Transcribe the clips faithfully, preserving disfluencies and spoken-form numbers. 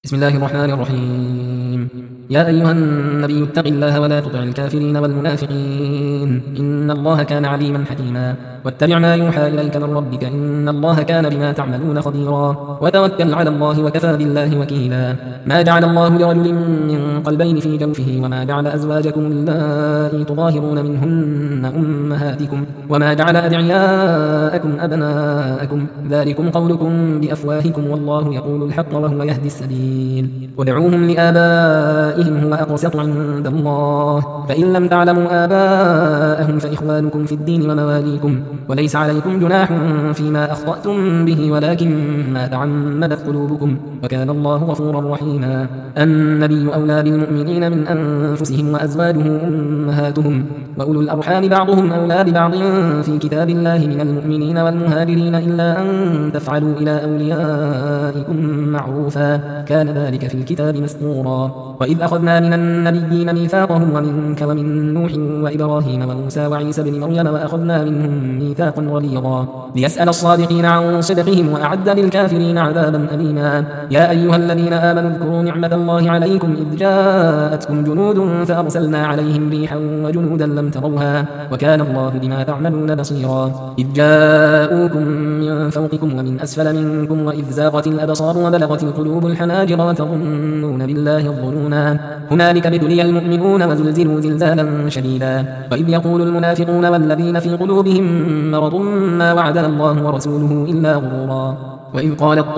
بسم الله الرحمن الرحيم. يا أيها النبي اتق الله ولا تطع الكافرين والمنافقين إن الله كان عليما حكيما. واتبع ما يوحى إليك من ربك إن الله كان بما تعملون خبيرا. وتوكل على الله وكفى بالله وكيلا. ما جعل الله لرجل من قلبين في جوفه وما جعل أزواجكم اللائي تظاهرون منهن أمهاتكم وما جعل أدعياءكم أبناءكم ذلكم قولكم بأفواهكم والله يقول الحق وهو يهدي السبيل. ودعوهم لآبائهم هو أقسط عند الله فإن لم تعلموا آباءهم فإخوانكم في الدين ومواليكم وليس عليكم جناح فيما أخطأتم به ولكن ما تعمدت قلوبكم وكان الله غفورا رحيما. النبي أولى بالمؤمنين من أنفسهم وأزواجه أمهاتهم وأولو الأرحام بعضهم أولى ببعض في كتاب الله من المؤمنين والمهاجرين إلا أن تفعلوا إلى أوليائكم معروفا كان ذلك في الكتاب مسطورا. وإذ أخذنا من النبيين ميثاقهم ومنك ومن نوح وإبراهيم وموسى وعيسى بن مريم وأخذنا منهم ميثاقا غليظا ليسأل الصادقين عن صدقهم وأعد للكافرين عذابا أليما. يا أيها الذين آمنوا اذكروا نعمة الله عليكم إذ جاءتكم جنود فأرسلنا عليهم ريحا وجنودا لم تروها وكان الله بما تعملون بصيرا. إذ جاءوكم من فوقكم ومن أسفل منكم وإذ زاغت الأبصار وبلغت القلوب الحناجر وتظنون بالله الظنونا هنالك ابتلي المؤمنون وزلزلوا زلزالا شديدا. وإذ يقول المنافقون والذين في قلوبهم مرض ما وعدنا الله ورسوله إلا غرورا. وإذ قالت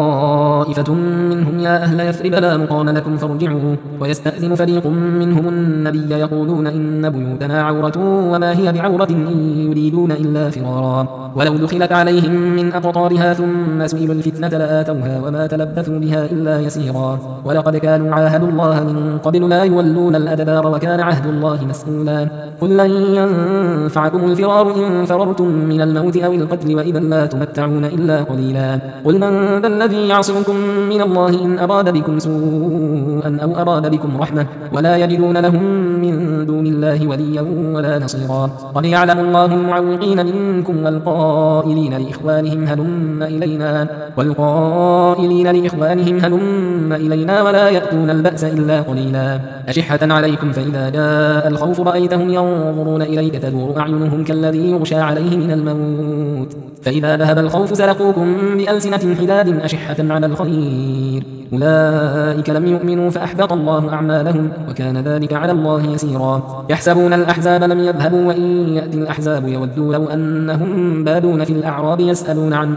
طائفة منهم يا أهل يثرب لا مقام لكم فارجعوا ويستأذن فريق منهم النبي يقولون إن بيوتنا عورة وما هي بعورة إن يريدون إلا فرارا ولو دخلت عليهم من أقطارها ثم سئلوا الفتنة لآتوها وما تلبثوا بها إلا يسيرا. ولقد كانوا عاهدوا الله من قبل لا يولون الأدبار وكان عهد الله مسؤولا. قل لن ينفعكم الفرار إن فررتم من الموت أو القتل وإذا لا تمتعون إلا قليلا. قل من ذا الذي يعصمكم من الله إن أراد بكم سوءا أو أراد بكم رحمة ولا يجدون لهم من دون الله وليا ولا نصيرا. قد يعلم الله المعوقين منكم والقائلين لإخوانهم هلم إلينا والقائلين لإخوانهم هلم إلينا ولا يأتون البأس إلا قليلا. أشحة عليكم فإذا جاء الخوف رأيتهم ينظرون إليك تدور أعينهم كالذي يغشى عليه من الموت فإذا ذهب الخوف سلقوكم بألسنة حداد أشحة على الخير أولئك لم يؤمنوا فأحبط الله أعمالهم وكان ذلك على الله يسيرا. يحسبون الأحزاب لم يذهبوا وإن يأتي الأحزاب يودوا لو أنهم بادون في الأعراب يسألون عن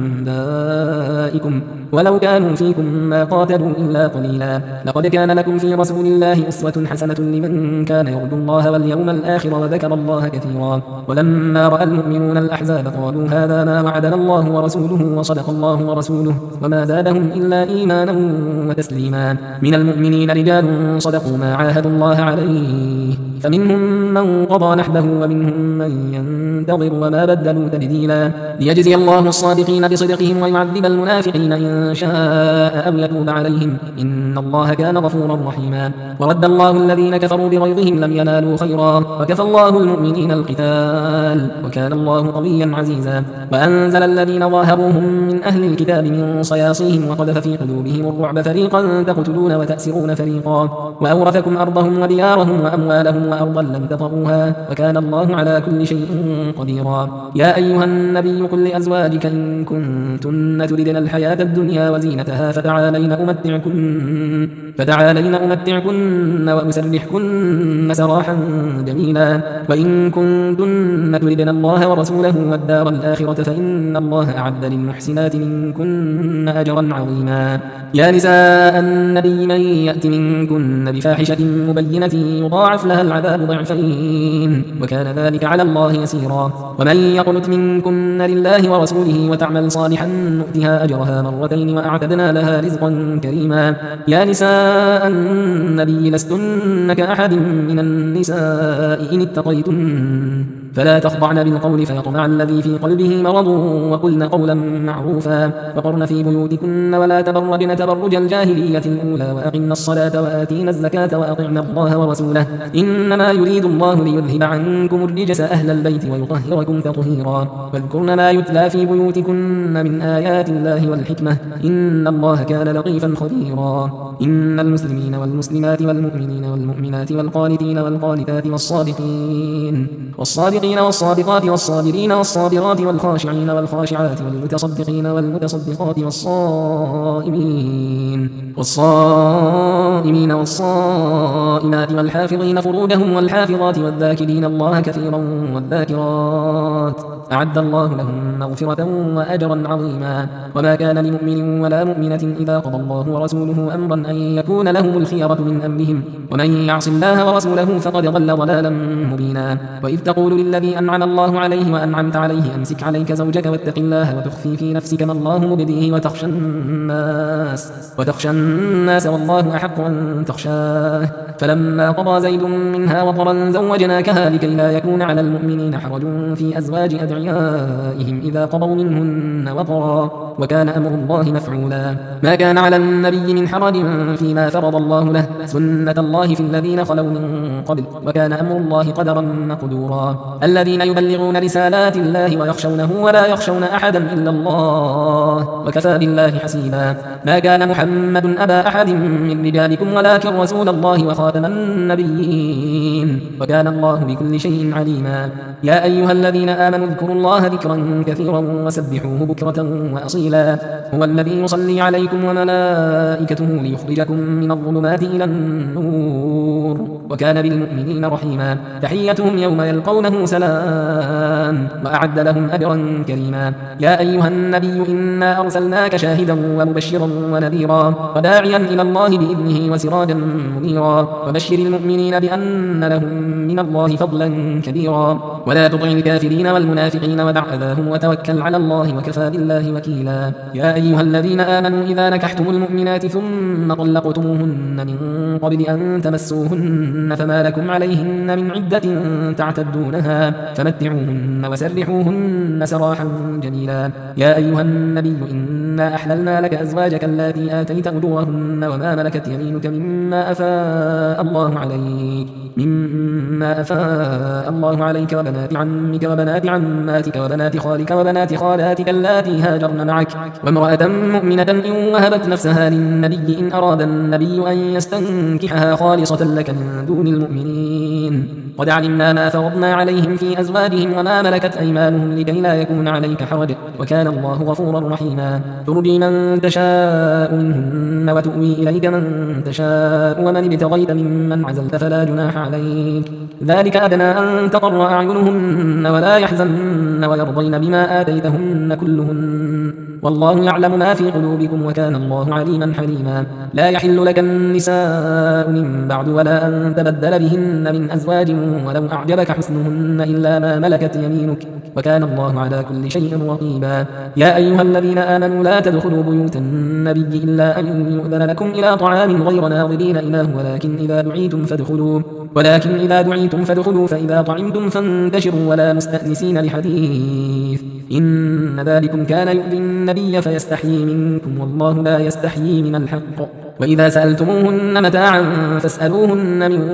أنبائكم ولو كانوا فيكم ما قاتلوا إلا قليلا. لقد كان لكم في رسول الله أسوة حسنة لمن كان يرجو الله واليوم الآخر وذكر الله كثيرا. ولما رأى المؤمنون الأحزاب قالوا هذا ما وعدنا الله ورسوله وصدق الله ورسوله وما زادهم إلا إيمانا وتسليما. من المؤمنين رجال صدقوا ما عاهدوا الله عليه فمنهم من قضى نحبه ومنهم من ينتظر وما بدلوا تبديلا. ليجزي الله الصادقين بصدقهم ويعذب المنافقين إن شاء أو يتوب عليهم إن الله كان غفورا رحيما. ورد الله الذين كفروا بغيظهم لم ينالوا خيرا وكفى الله المؤمنين القتال وكان الله قويا عزيزا. وأنزل الذين ظاهروهم من أهل الكتاب من صياصيهم وقذف في قلوبهم الرعب فريقا تقتلون وتأسرون فريقا وأورثكم أرضهم وديارهم وأموالهم وأرضا لم تطئوها وكان الله على كل شيء قديرا. يا أيها النبي قل لأزواجك إن كنتن تردن الحياة الدنيا وزينتها فتعالين أمتعكن فتعالين أمتعكن وأسرحكن سراحا جميلا. وإن كنتن تردن الله ورسوله والدار الآخرة فإن الله أعد للمحسنات منكن أجرا عظيما. يا نساء النبي من يأت منكن بفاحشة مبينة يضاعف لها العذاب ضعفين وكان ذلك على الله يسيرا. ومن يقنت منكن لله ورسوله وتعمل صالحا نؤتها أجرها مرتين وأعتدنا لها رزقا كريما. يا نساء النبي لستن كأحد من النساء إن اتقيتن فلا تخضعن بالقول فيطمع الذي في قلبه مرض وقلن قولا معروفا وقرن في بيوتكن ولا تبرجن تبرج الجاهلية الأولى وأقمن الصلاة وآتينا الزكاة وأطعنا الله ورسوله إنما يريد الله ليذهب عنكم الرجس أهل البيت ويطهركم تطهيرا واذكرن ما يتلى في بيوتكن من آيات الله والحكمة إن الله كان لطيفا خبيرا إن المسلمين والمسلمات والمؤمنين والمؤمنات والقانتين والقانتات والصادقين والصادقين والصادقات والصابرين والصابرات والخاشعين والخاشعات والمتصدقين والمتصدقات والصائمين والصائمين والصائمات والحافظين فروجهم والحافظات والذاكرين الله كثيرا والذاكرات أعد الله لهم مغفرة وأجرا عظيما وما كان لمؤمن ولا مؤمنة إذا قضى الله ورسوله أمرا أن يكون لهم الخيرة من أمرهم ومن يعص الله ورسوله فقد ضل ضلالا مبينا وإذ تقول للذي أنعم الله عليه وأنعمت عليه أمسك عليك زوجك واتق الله وتخفي في نفسك ما الله مبديه وتخشى الناس وتخشى الناس والله أحق أن تخشاه فلما قضى زيد منها وطرا زوجناكها لكي لا يكون على المؤمنين حرج في أزواج أدعيائهم إذا قضوا منهن وطرا وكان أمر الله مفعولا ما كان على النبي من حرج فيما فرض الله له سنة الله في الذين خلوا من قبل وكان أمر الله قدرا مقدورا الذين يبلغون رسالات الله ويخشونه ولا يخشون أحدا إلا الله وكفى بالله حسيبا ما كان محمد أبا أحد من رجالكم ولكن رسول الله وخاتم النبيين وكان الله بكل شيء عليما يا أيها الذين آمنوا اذكروا الله ذكرا كثيرا وسبحوه بكرة وأصيلا هو الذي يصلي عليكم وملائكته ليخرجكم من الظلمات إلى النور وكان بالمؤمنين رحيما تحيتهم يوم يلقونه سلام وأعد لهم أجرا كريما يا أيها النبي إنا أرسلناك شاهدا ومبشرا ونذيرا وداعيا إلى الله بإذنه وسراجا منيرا وبشر المؤمنين بأن لهم من الله فضلا كبيرا ولا تطع الكافرين والمنافقين ودع أذاهم وتوكل على الله وكفى بالله وكيلا يا أيها الذين آمنوا إذا نكحتم المؤمنات ثم طلقتموهن من قبل أن تمسوهن فما لكم عليهن من عدة تعتدونها فمتعوهن وسرحوهن سراحا جميلا يا أيها النبي إنا أحللنا لك أزواجك اللاتي آتيت أجورهن وما ملكت يمينك مما أفاء الله عليك مما أفاء الله عليك وبنات عمك وبنات عماتك وبنات خالك وبنات خالاتك اللاتي هاجرن معك وامرأة مؤمنة إن وهبت نفسها للنبي إن أراد النبي أن يستنكحها خالصة لك من دون المؤمنين قد علمنا ما فرضنا عليهم في أزواجهم وما ملكت أيمانهم لكي لا يكون عليك حرج وكان الله غفورا رحيما ترجي من تشاء منهن وتؤوي إليك من تشاء ومن ابتغيت ممن عزلت فلا جناح عليك ذلك أدنى أن تقر أعينهن ولا يحزن ويرضين بما آتيتهن كلهن والله يعلم ما في قلوبكم وكان الله عليما حليما لا يحل لك النساء من بعد ولا أن تبدل بهن من أزواج ولو أعجبك حسنهن إلا ما ملكت يمينك وكان الله على كل شيء رقيبا يا أيها الذين آمنوا لا تدخلوا بيوت النبي إلا أن يؤذن لكم إلى طعام غير ناظرين إناه ولكن إذا دعيتم فادخلوا ولكن إذا دعيتم فادخلوا فإذا طعمتم فانتشروا ولا مستأنسين لحديث إن ذلكم كان يؤذي النبي فيستحيي منكم والله لا يستحيي من الحق وإذا سألتموهن متاعا فاسألوهن من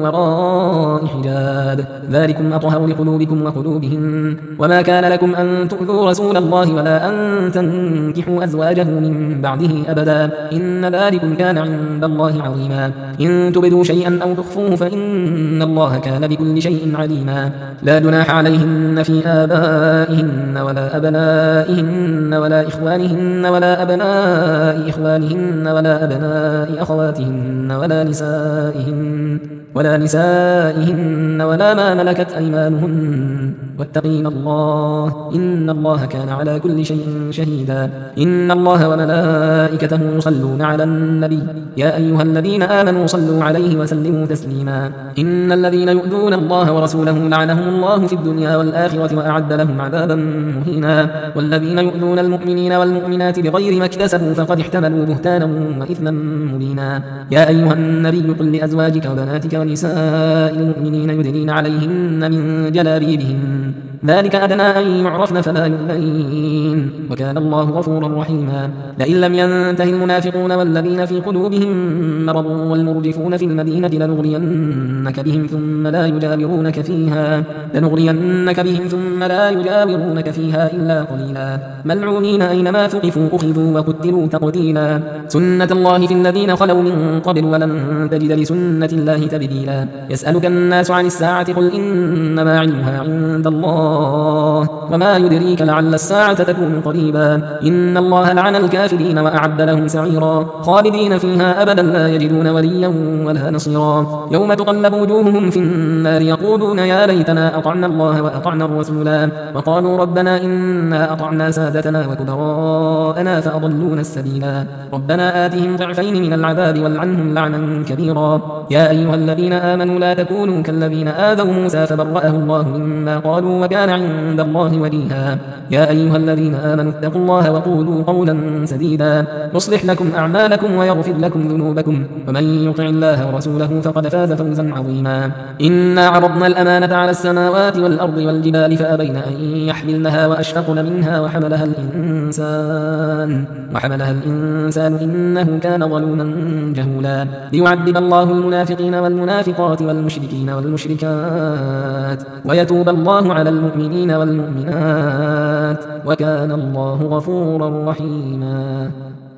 وراء حجاب ذلكم أطهر لقلوبكم وقلوبهم وما كان لكم أن تؤذوا رسول الله ولا أن تنكحوا أزواجه من بعده أبدا إن ذلكم كان عند الله عظيما إن تبدوا شيئا أو تخفوه فإن الله كان بكل شيء عليما لا جناح عليهن في آبائهن ولا أبنائهن ولا إخوانهن ولا أبناء إخوانهن ولا أبناء أخواتهن ولا نسائهن ولا نسائهن ولا ما ملكت أيمانهن واتقين الله إن الله كان على كل شيء شهيدا إن الله وملائكته يصلون على النبي يا أيها الذين آمنوا صلوا عليه وسلموا تسليما إن الذين يؤذون الله ورسوله لعنهم الله في الدنيا والآخرة وأعد لهم عذابا مهينا والذين يؤذون المؤمنين والمؤمنات بغير ما اكتسبوا فقد احتملوا بهتانا وإثما مبينا. يا أيها النبي قل لأزواجك وبناتك ونساء المؤمنين يدنين عليهن من جلابيبهن ذلك أدنى أن يعرفن فلا يؤذين وكان الله غفورا رحيما. لئن لم ينته المنافقون والذين في قلوبهم مرض والمرجفون في المدينة لنغرينك بهم ثم لا يجاورونك فيها لنغرينك بهم ثم لا يجاورونك فيها إلا قليلا ملعونين أينما ثقفوا أخذوا وقتلوا تقتيلا. سنة الله في الذين خلوا من قبل ولن تجد لسنة الله تبديلا. يسألك الناس عن الساعة قل إنما علمها عند الله وما يدريك لعل الساعة تكون قريبا. إن الله لعن الكافرين وأعد لهم سعيرا خالدين فيها أبدا لا يجدون وليا ولا نصيرا. يوم تقلب وجوههم في النار يقولون يا ليتنا أطعنا الله وأطعنا الرسولا وقالوا ربنا إنا أطعنا سادتنا وكبراءنا فأضلونا السبيلا. ربنا آتهم ضعفين من العذاب والعنهم لعنا كبيرا. يا أيها الذين آمنوا لا تكونوا كالذين آذوا موسى فبرأه الله مما قالوا وكان عند الله وجيها. يا أيها الذين آمنوا اتقوا الله وقولوا قولا سديدا يصلح لكم أعمالكم ويغفر لكم ذنوبكم ومن يطع الله ورسوله فقد فاز فوزا عظيما. إنا عرضنا الأمانة على السماوات والأرض والجبال فأبين أن يحملنها وأشفقن منها وحملها الإنسان وحملها الإنسان إنه كان ظلوما جهولا. ليعذب الله المنافقين والمنافقات والمشركين والمشركات ويتوب الله على المؤمنين والمؤمنات وكان الله غفورا رحيما.